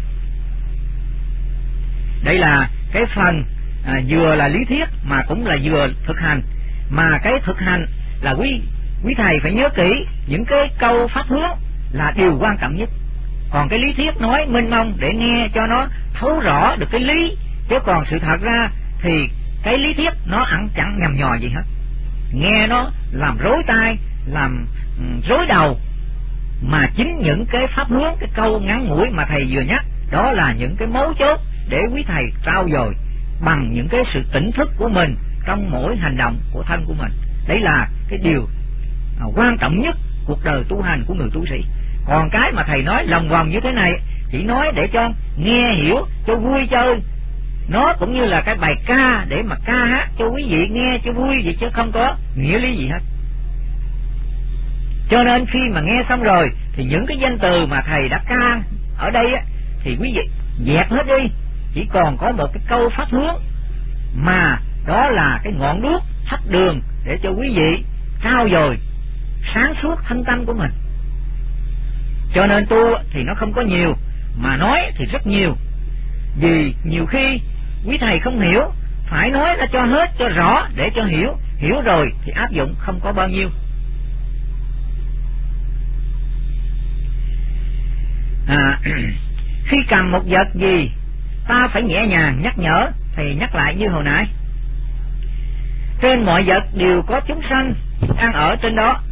Đây là cái phần vừa là lý thuyết mà cũng là vừa thực hành. Mà cái thực hành là quý thầy phải nhớ kỹ những cái câu pháp hướng là điều quan trọng nhất. Còn cái lý thuyết nói mênh mông để nghe cho nó thấu rõ được cái lý, chứ còn sự thật ra thì cái lý thuyết nó chẳng nhầm nhò gì hết. Nghe nó làm rối tai, làm rối đầu. Mà chính những cái pháp hướng, cái câu ngắn ngủi mà thầy vừa nhắc, đó là những cái mấu chốt để quý thầy trao dồi bằng những cái sự tỉnh thức của mình trong mỗi hành động của thân của mình. Đấy là cái điều quan trọng nhất cuộc đời tu hành của người tu sĩ. Còn cái mà thầy nói lòng vòng như thế này chỉ nói để cho nghe hiểu, cho vui chơi. Nó cũng như là cái bài ca để mà ca hát cho quý vị nghe cho vui vậy, chứ không có nghĩa lý gì hết. Cho nên khi mà nghe xong rồi thì những cái danh từ mà thầy đã ca ở đây á, thì quý vị dẹp hết đi, chỉ còn có một cái câu pháp hướng, mà đó là cái ngọn đuốc thắp đường để cho quý vị trao dồi sáng suốt thân tâm của mình. Cho nên tu thì nó không có nhiều, mà nói thì rất nhiều. Vì nhiều khi quý thầy không hiểu, phải nói ra cho hết, cho rõ để cho hiểu rồi thì áp dụng không có bao nhiêu. Khi cầm một vật gì ta phải nhẹ nhàng nhắc nhở. Thì nhắc lại như hồi nãy, trên mọi vật đều có chúng sanh ăn ở trên đó.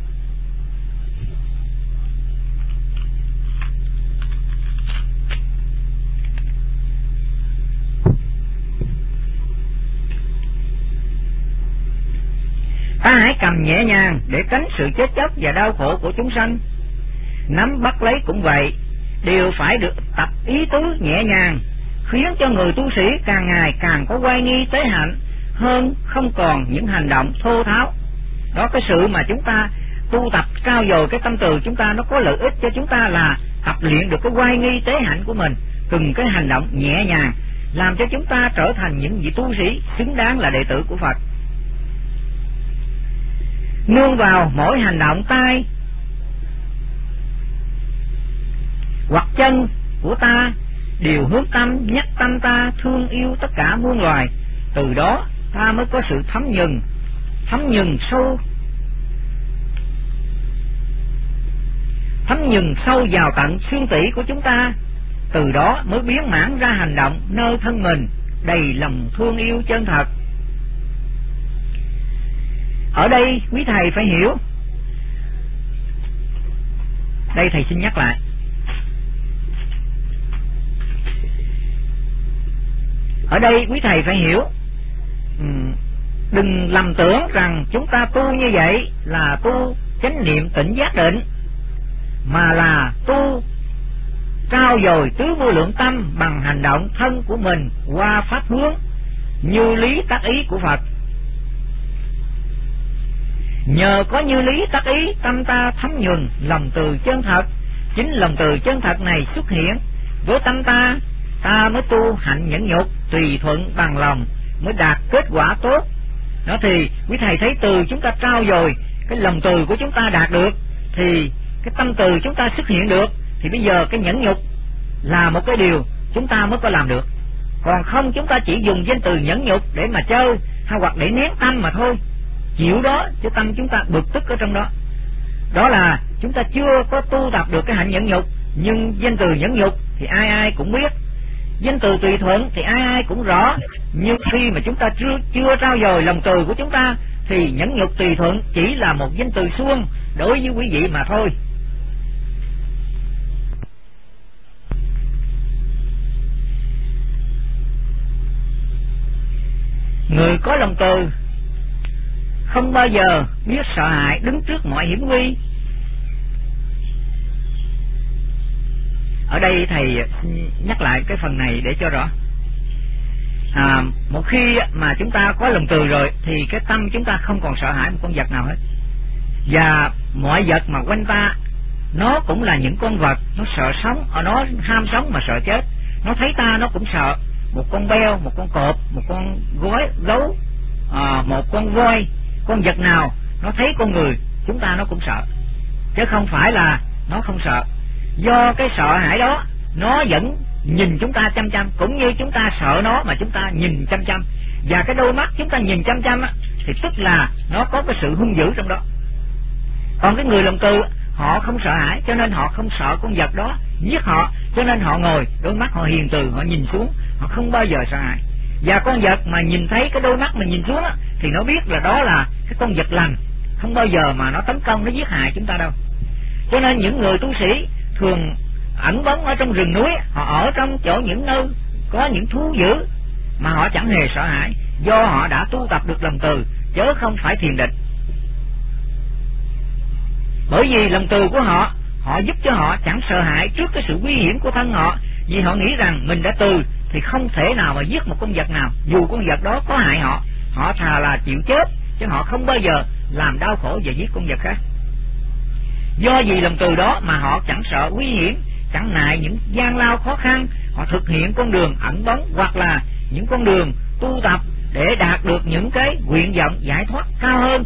Ta hãy cầm nhẹ nhàng để tránh sự chết chóc và đau khổ của chúng sanh. Nắm bắt lấy cũng vậy, đều phải được tập ý tứ nhẹ nhàng, khiến cho người tu sĩ càng ngày càng có oai nghi tế hạnh hơn, không còn những hành động thô tháo. Đó, cái sự mà chúng ta tu tập trao dồi cái tâm từ chúng ta, nó có lợi ích cho chúng ta là tập luyện được cái oai nghi tế hạnh của mình, từng cái hành động nhẹ nhàng, làm cho chúng ta trở thành những vị tu sĩ xứng đáng là đệ tử của Phật. Nương vào mỗi hành động tay hoặc chân của ta đều hướng tâm, nhắc tâm ta thương yêu tất cả muôn loài. Từ đó ta mới có sự thấm nhuần sâu vào tận xương tủy của chúng ta. Từ đó mới biến mãn ra hành động nơi thân mình đầy lòng thương yêu chân thật. Ở đây quý thầy phải hiểu, đây thầy xin nhắc lại, ở đây quý thầy phải hiểu, đừng lầm tưởng rằng chúng ta tu như vậy là tu chánh niệm tỉnh giác định, mà là tu trao dồi tứ vô lượng tâm bằng hành động thân của mình qua pháp hướng như lý tác ý của Phật. Nhờ có như lý tác ý, tâm ta thấm nhuần lòng từ chân thật. Chính lòng từ chân thật này xuất hiện với tâm ta mới tu hạnh nhẫn nhục tùy thuận bằng lòng, mới đạt kết quả tốt. Đó thì quý thầy thấy từ chúng ta trao dồi cái lòng từ của chúng ta đạt được thì cái tâm từ chúng ta xuất hiện được, thì bây giờ cái nhẫn nhục là một cái điều chúng ta mới có làm được. Còn không chúng ta chỉ dùng danh từ nhẫn nhục để mà chơi hay hoặc để nén tâm mà thôi, chịu đó chứ tâm chúng ta bực tức ở trong đó. Đó là chúng ta chưa có tu tập được cái hạnh nhẫn nhục. Nhưng danh từ nhẫn nhục thì ai ai cũng biết, danh từ tùy thuận thì ai ai cũng rõ. Nhưng khi mà chúng ta chưa trao dồi lòng từ của chúng ta thì nhẫn nhục tùy thuận chỉ là một danh từ suông đối với quý vị mà thôi. Người có lòng từ không bao giờ biết sợ hãi đứng trước mọi hiểm nguy. Ở đây thầy nhắc lại cái phần này để cho rõ. Một khi mà chúng ta có lòng từ rồi thì cái tâm chúng ta không còn sợ hãi một con vật nào hết. Và mọi vật mà quanh ta nó cũng là những con vật, nó sợ sống, nó ham sống mà sợ chết. Nó thấy ta nó cũng sợ. Một con beo, một con cọp, một con gấu, một con voi, con vật nào nó thấy con người chúng ta nó cũng sợ, chứ không phải là nó không sợ. Do cái sợ hãi đó nó vẫn nhìn chúng ta chăm chăm, cũng như chúng ta sợ nó mà chúng ta nhìn chăm chăm. Và cái đôi mắt chúng ta nhìn chăm chăm thì tức là nó có cái sự hung dữ trong đó. Còn cái người lòng từ họ không sợ hãi, cho nên họ không sợ con vật đó giết họ, cho nên họ ngồi đôi mắt họ hiền từ, họ nhìn xuống, họ không bao giờ sợ hãi. Và con vật mà nhìn thấy cái đôi mắt mình nhìn xuống thì nó biết là đó là cái con vật lành, không bao giờ mà nó tấn công, nó giết hại chúng ta đâu. Cho nên những người tu sĩ thường ẩn bóng ở trong rừng núi, họ ở trong chỗ những nơi có những thú dữ mà họ chẳng hề sợ hãi, do họ đã tu tập được lòng từ chớ không phải thiền định. Bởi vì lòng từ của họ, họ giúp cho họ chẳng sợ hãi trước cái sự nguy hiểm của thân họ, vì họ nghĩ rằng mình đã từ thì không thể nào mà giết một con vật nào, dù con vật đó có hại họ, họ thà là chịu chết, chứ họ không bao giờ làm đau khổ và giết con vật khác. Do vì lòng từ đó mà họ chẳng sợ nguy hiểm, chẳng ngại những gian lao khó khăn, họ thực hiện con đường ẩn bóng hoặc là những con đường tu tập để đạt được những cái nguyện vọng giải thoát cao hơn.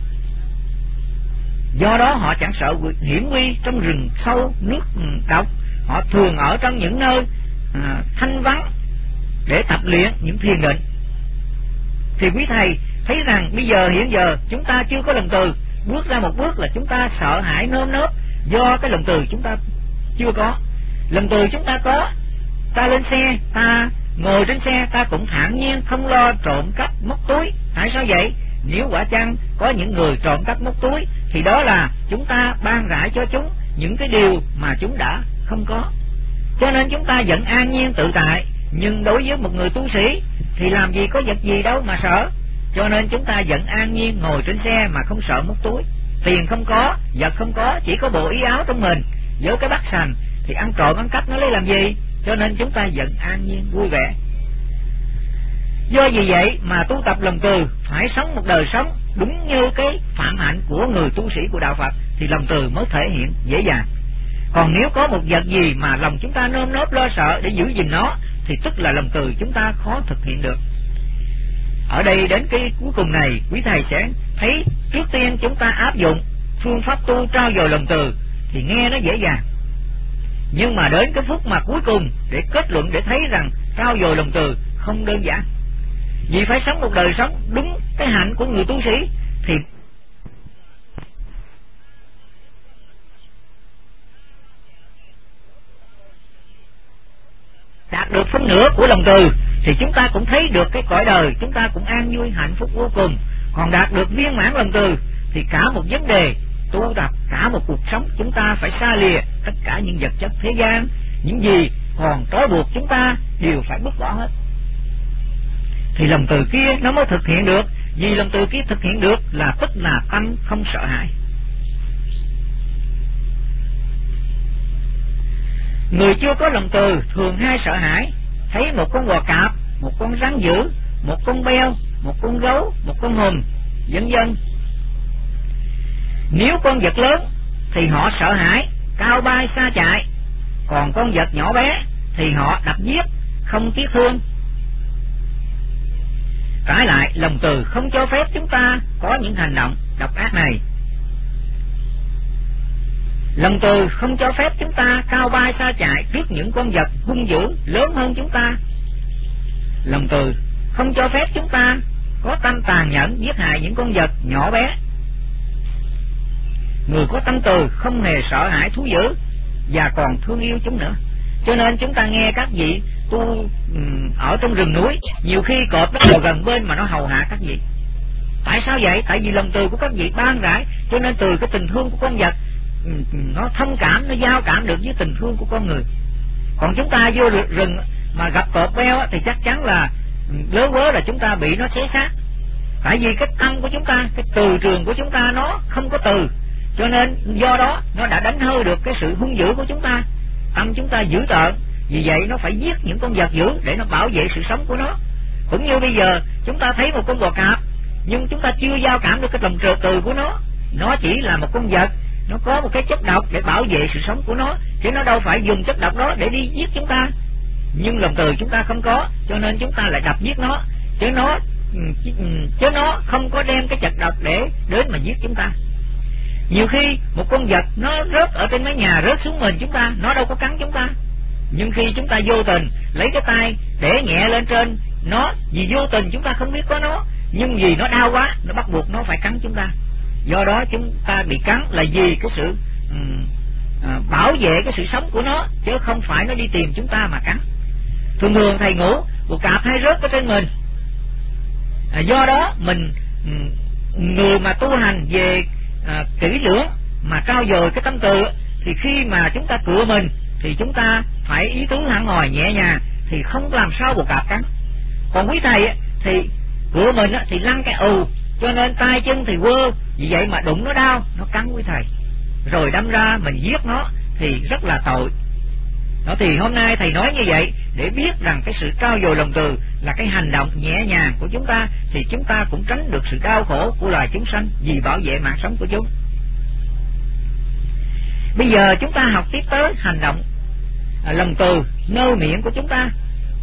Do đó họ chẳng sợ hiểm nguy trong rừng sâu nước độc, họ thường ở trong những nơi thanh vắng để tập luyện những thiền định. Thì quý thầy thấy rằng bây giờ hiện giờ chúng ta chưa có lòng từ, bước ra một bước là chúng ta sợ hãi nơm nớp, do cái lòng từ chúng ta chưa có. Lòng từ chúng ta có, ta lên xe, ta ngồi trên xe, ta cũng thản nhiên không lo trộm cắp móc túi. Tại sao vậy? Nếu quả chăng có những người trộm cắp móc túi thì đó là chúng ta ban rãi cho chúng những cái điều mà chúng đã không có, cho nên chúng ta vẫn an nhiên tự tại. Nhưng đối với một người tu sĩ thì làm gì có vật gì đâu mà sợ, cho nên chúng ta vẫn an nhiên ngồi trên xe mà không sợ móc túi. Tiền không có, vật không có, chỉ có bộ y áo trong mình với cái bát sành thì ăn trộm ăn cắp nó lấy làm gì, cho nên chúng ta vẫn an nhiên vui vẻ. Do vì vậy mà tu tập lòng từ phải sống một đời sống đúng như cái phạm hạnh của người tu sĩ của đạo Phật thì lòng từ mới thể hiện dễ dàng. Còn nếu có một vật gì mà lòng chúng ta nơm nớp lo sợ để giữ gìn nó thì tức là lòng từ chúng ta khó thực hiện được. Ở đây đến cái cuối cùng này, quý thầy sẽ thấy trước tiên chúng ta áp dụng phương pháp tu trao dồi lòng từ thì nghe nó dễ dàng, nhưng mà đến cái phút mà cuối cùng để kết luận để thấy rằng trao dồi lòng từ không đơn giản. Vì phải sống một đời sống đúng cái hạnh của người tu sĩ thì đạt được phân nửa của lòng từ thì chúng ta cũng thấy được cái cõi đời chúng ta cũng an vui hạnh phúc vô cùng. Còn đạt được viên mãn lòng từ thì cả một vấn đề tu tập, cả một cuộc sống chúng ta phải xa lìa tất cả những vật chất thế gian, những gì còn trói buộc chúng ta đều phải bước bỏ hết. Thì lòng từ kia nó mới thực hiện được. Vì lòng từ kia thực hiện được là tức là tâm không sợ hãi. Người chưa có lòng từ thường hay sợ hãi, thấy một con bò cạp, một con rắn dữ, một con beo, một con gấu, một con hùm, vân vân. Nếu con vật lớn thì họ sợ hãi, cao bay xa chạy, còn con vật nhỏ bé thì họ đập giết, không tiếc thương. Trái lại, lòng từ không cho phép chúng ta có những hành động độc ác này. Lòng từ không cho phép chúng ta cao bay xa chạy trước những con vật hung dữ lớn hơn chúng ta. Lòng từ không cho phép chúng ta có tâm tàn nhẫn giết hại những con vật nhỏ bé. Người có tâm từ không hề sợ hãi thú dữ và còn thương yêu chúng nữa. Cho nên chúng ta nghe các vị ở trong rừng núi, nhiều khi cọp nó gần bên mà nó hầu hạ các vị. Tại sao vậy? Tại vì lòng từ của các vị ban rãi, cho nên từ cái tình thương của con vật nó thông cảm, nó giao cảm được với tình thương của con người. Còn chúng ta vô rừng mà gặp cọp beo thì chắc chắn là lớn quớ là chúng ta bị nó xé xác. Tại vì cái tâm của chúng ta, cái từ trường của chúng ta nó không có từ, cho nên do đó nó đã đánh hơi được cái sự hung dữ của chúng ta. Tâm chúng ta dữ tợn, vì vậy nó phải giết những con vật dữ để nó bảo vệ sự sống của nó. Cũng như bây giờ chúng ta thấy một con bò cạp, nhưng chúng ta chưa giao cảm được cái lòng từ của nó chỉ là một con vật, nó có một cái chất độc để bảo vệ sự sống của nó, chứ nó đâu phải dùng chất độc đó để đi giết chúng ta. Nhưng lòng từ chúng ta không có, cho nên chúng ta lại đập giết nó, chứ nó không có đem cái chất độc để đến mà giết chúng ta. Nhiều khi một con vật nó rớt ở trên mái nhà, rớt xuống mình chúng ta, nó đâu có cắn chúng ta. Nhưng khi chúng ta vô tình lấy cái tay để nhẹ lên trên nó, vì vô tình chúng ta không biết có nó, nhưng vì nó đau quá, nó bắt buộc nó phải cắn chúng ta. Do đó chúng ta bị cắn là vì cái sự bảo vệ cái sự sống của nó, chứ không phải nó đi tìm chúng ta mà cắn. Thường thường thầy ngủ, bồ cạp hay rớt ở trên mình. Do đó mình người mà tu hành về kỹ lưỡng mà trau dồi cái tâm từ, thì khi mà chúng ta cựa mình thì chúng ta phải ý tứ hẳn hòi nhẹ nhàng, thì không làm sao bồ cạp cắn. Còn quý thầy thì cựa mình thì lăn cái cho nên tay chân thì quơ, vì vậy mà đụng nó đau, nó cắn quý thầy, rồi đâm ra mình giết nó thì rất là tội. Đó, thì hôm nay thầy nói như vậy để biết rằng cái sự trau dồi lòng từ là cái hành động nhẹ nhàng của chúng ta, thì chúng ta cũng tránh được sự đau khổ của loài chúng sanh vì bảo vệ mạng sống của chúng. Bây giờ chúng ta học tiếp tới hành động lòng từ nơi miệng của chúng ta.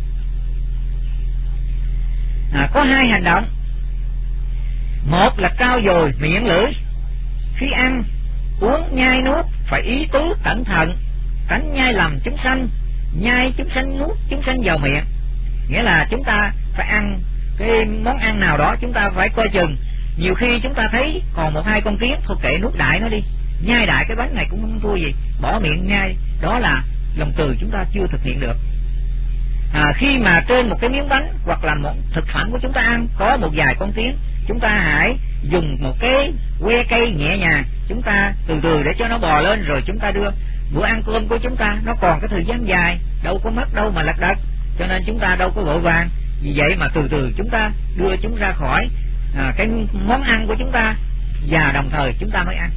Có hai hành động. Một là trau dồi miệng lưỡi, khi ăn uống nhai nuốt phải ý tứ cẩn thận, tránh nhai lầm chúng sanh, nhai chúng sanh nuốt chúng sanh vào miệng. Nghĩa là chúng ta phải ăn cái món ăn nào đó, chúng ta phải coi chừng. Nhiều khi chúng ta thấy còn một hai con kiến, thôi kệ nuốt đại nó đi, nhai đại cái bánh này cũng không thua gì, bỏ miệng nhai. Đó là lòng từ chúng ta chưa thực hiện được. Khi mà trên một cái miếng bánh hoặc là một thực phẩm của chúng ta ăn có một vài con kiến, chúng ta hãy dùng một cái que cây nhẹ nhàng, chúng ta từ từ để cho nó bò lên, rồi chúng ta đưa. Bữa ăn cơm của chúng ta nó còn cái thời gian dài, đâu có mất đâu mà lật đật, cho nên chúng ta đâu có vội vàng. Vì vậy mà từ từ chúng ta đưa chúng ra khỏi cái món ăn của chúng ta, và đồng thời chúng ta mới ăn.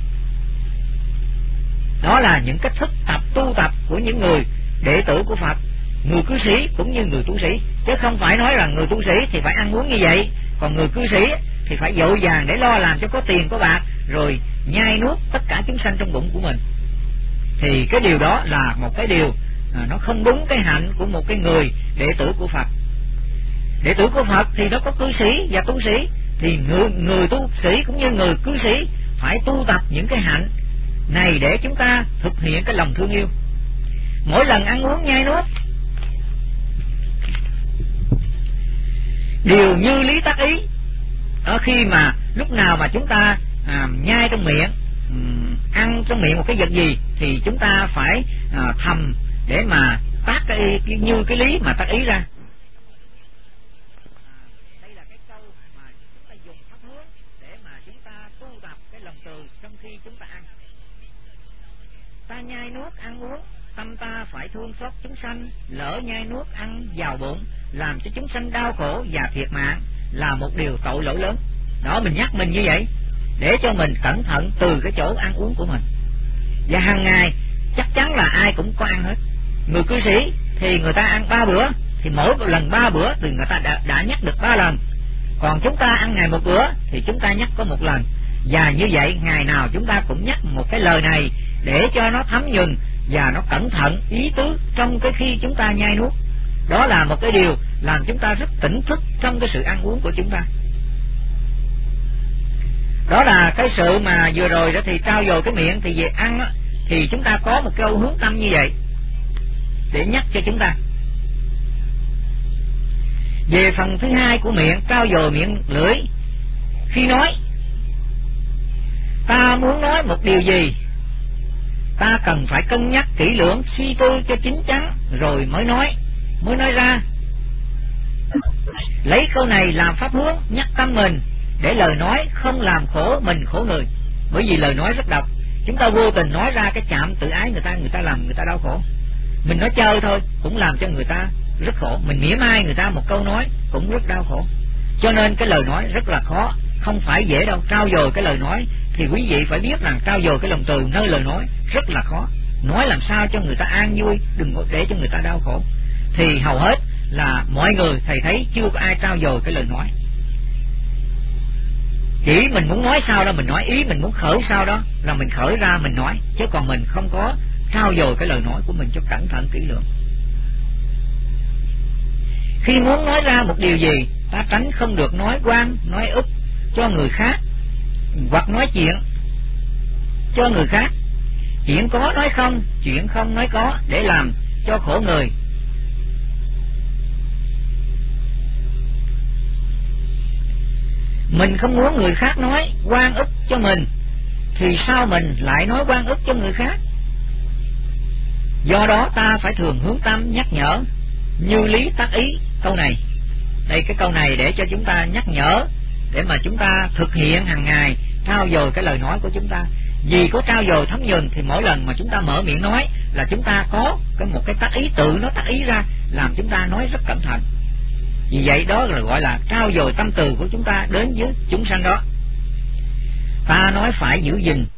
Đó là những cách thức tu tập của những người đệ tử của Phật, người cư sĩ cũng như người tu sĩ, chứ không phải nói rằng người tu sĩ thì phải ăn uống như vậy, còn người cư sĩ thì phải vội vàng để lo làm cho có tiền có bạc, rồi nhai nuốt tất cả chúng sanh trong bụng của mình. Thì cái điều đó là một cái điều nó không đúng cái hạnh của một cái người đệ tử của Phật. Đệ tử của Phật thì nó có cư sĩ và tu sĩ, thì người tu sĩ cũng như người cư sĩ phải tu tập những cái hạnh này để chúng ta thực hiện cái lòng thương yêu. Mỗi lần ăn uống nhai nuốt đều như lý tác ý. Ở khi mà lúc nào mà chúng ta nhai trong miệng, ăn trong miệng một cái vật gì, thì chúng ta phải thầm để mà tác như cái lý mà tác ý ra. Đây là cái câu mà chúng ta dùng pháp hướng để mà chúng ta tu tập cái lòng từ trong khi chúng ta ăn. Ta nhai nuốt ăn uống, tâm ta phải thương xót chúng sanh, lỡ nhai nuốt ăn vào bụng làm cho chúng sanh đau khổ và thiệt mạng là một điều tội lỗi lớn. Đó, mình nhắc mình như vậy để cho mình cẩn thận từ cái chỗ ăn uống của mình. Và hàng ngày chắc chắn là ai cũng có ăn hết. Người cư sĩ thì người ta ăn 3 bữa, thì mỗi lần 3 bữa thì người ta đã nhắc được 3 lần. Còn chúng ta ăn ngày một bữa thì chúng ta nhắc có 1 lần. Và như vậy ngày nào chúng ta cũng nhắc một cái lời này để cho nó thấm nhuần và nó cẩn thận ý tứ trong cái khi chúng ta nhai nuốt. Đó là một cái điều làm chúng ta rất tỉnh thức trong cái sự ăn uống của chúng ta. Đó là cái sự mà vừa rồi đó, thì trau dồi cái miệng. Thì về ăn đó, thì chúng ta có một câu hướng tâm như vậy để nhắc cho chúng ta. Về phần thứ hai của miệng, trau dồi miệng lưỡi. Khi nói, ta muốn nói một điều gì, ta cần phải cân nhắc kỹ lưỡng, suy tư cho chín chắn rồi mới nói ra. Lấy câu này làm pháp hướng nhắc tâm mình, để lời nói không làm khổ mình khổ người. Bởi vì lời nói rất độc, chúng ta vô tình nói ra cái chạm tự ái người ta làm người ta đau khổ. Mình nói chơi thôi cũng làm cho người ta rất khổ, mình mỉa mai người ta một câu nói cũng rất đau khổ. Cho nên cái lời nói rất là khó, không phải dễ đâu. Trau dồi cái lời nói thì quý vị phải biết rằng trau dồi cái lòng từ nơi lời nói rất là khó. Nói làm sao cho người ta an vui, đừng có để cho người ta đau khổ. Thì hầu hết là mọi người thầy thấy chưa có ai trau dồi cái lời nói. Chỉ mình muốn nói sao đó mình nói, ý mình muốn khởi sao đó là mình khởi ra mình nói, chứ còn mình không có trau dồi cái lời nói của mình cho cẩn thận kỹ lưỡng. Khi muốn nói ra một điều gì, ta tránh không được nói oan, nói ức cho người khác, hoặc nói chuyện cho người khác. Chuyện có nói không, chuyện không nói có, để làm cho khổ người. Mình không muốn người khác nói oan ức cho mình, thì sao mình lại nói oan ức cho người khác? Do đó ta phải thường hướng tâm nhắc nhở như lý tác ý. Câu này, đây cái câu này để cho chúng ta nhắc nhở, để mà chúng ta thực hiện hàng ngày, trau dồi cái lời nói của chúng ta. Vì có trau dồi thấm nhuần thì mỗi lần mà chúng ta mở miệng nói là chúng ta có một cái tác ý, tự nó tác ý ra, làm chúng ta nói rất cẩn thận. Vì vậy đó là gọi là trau dồi tâm từ của chúng ta đến với chúng sanh đó. Ta nói phải giữ gìn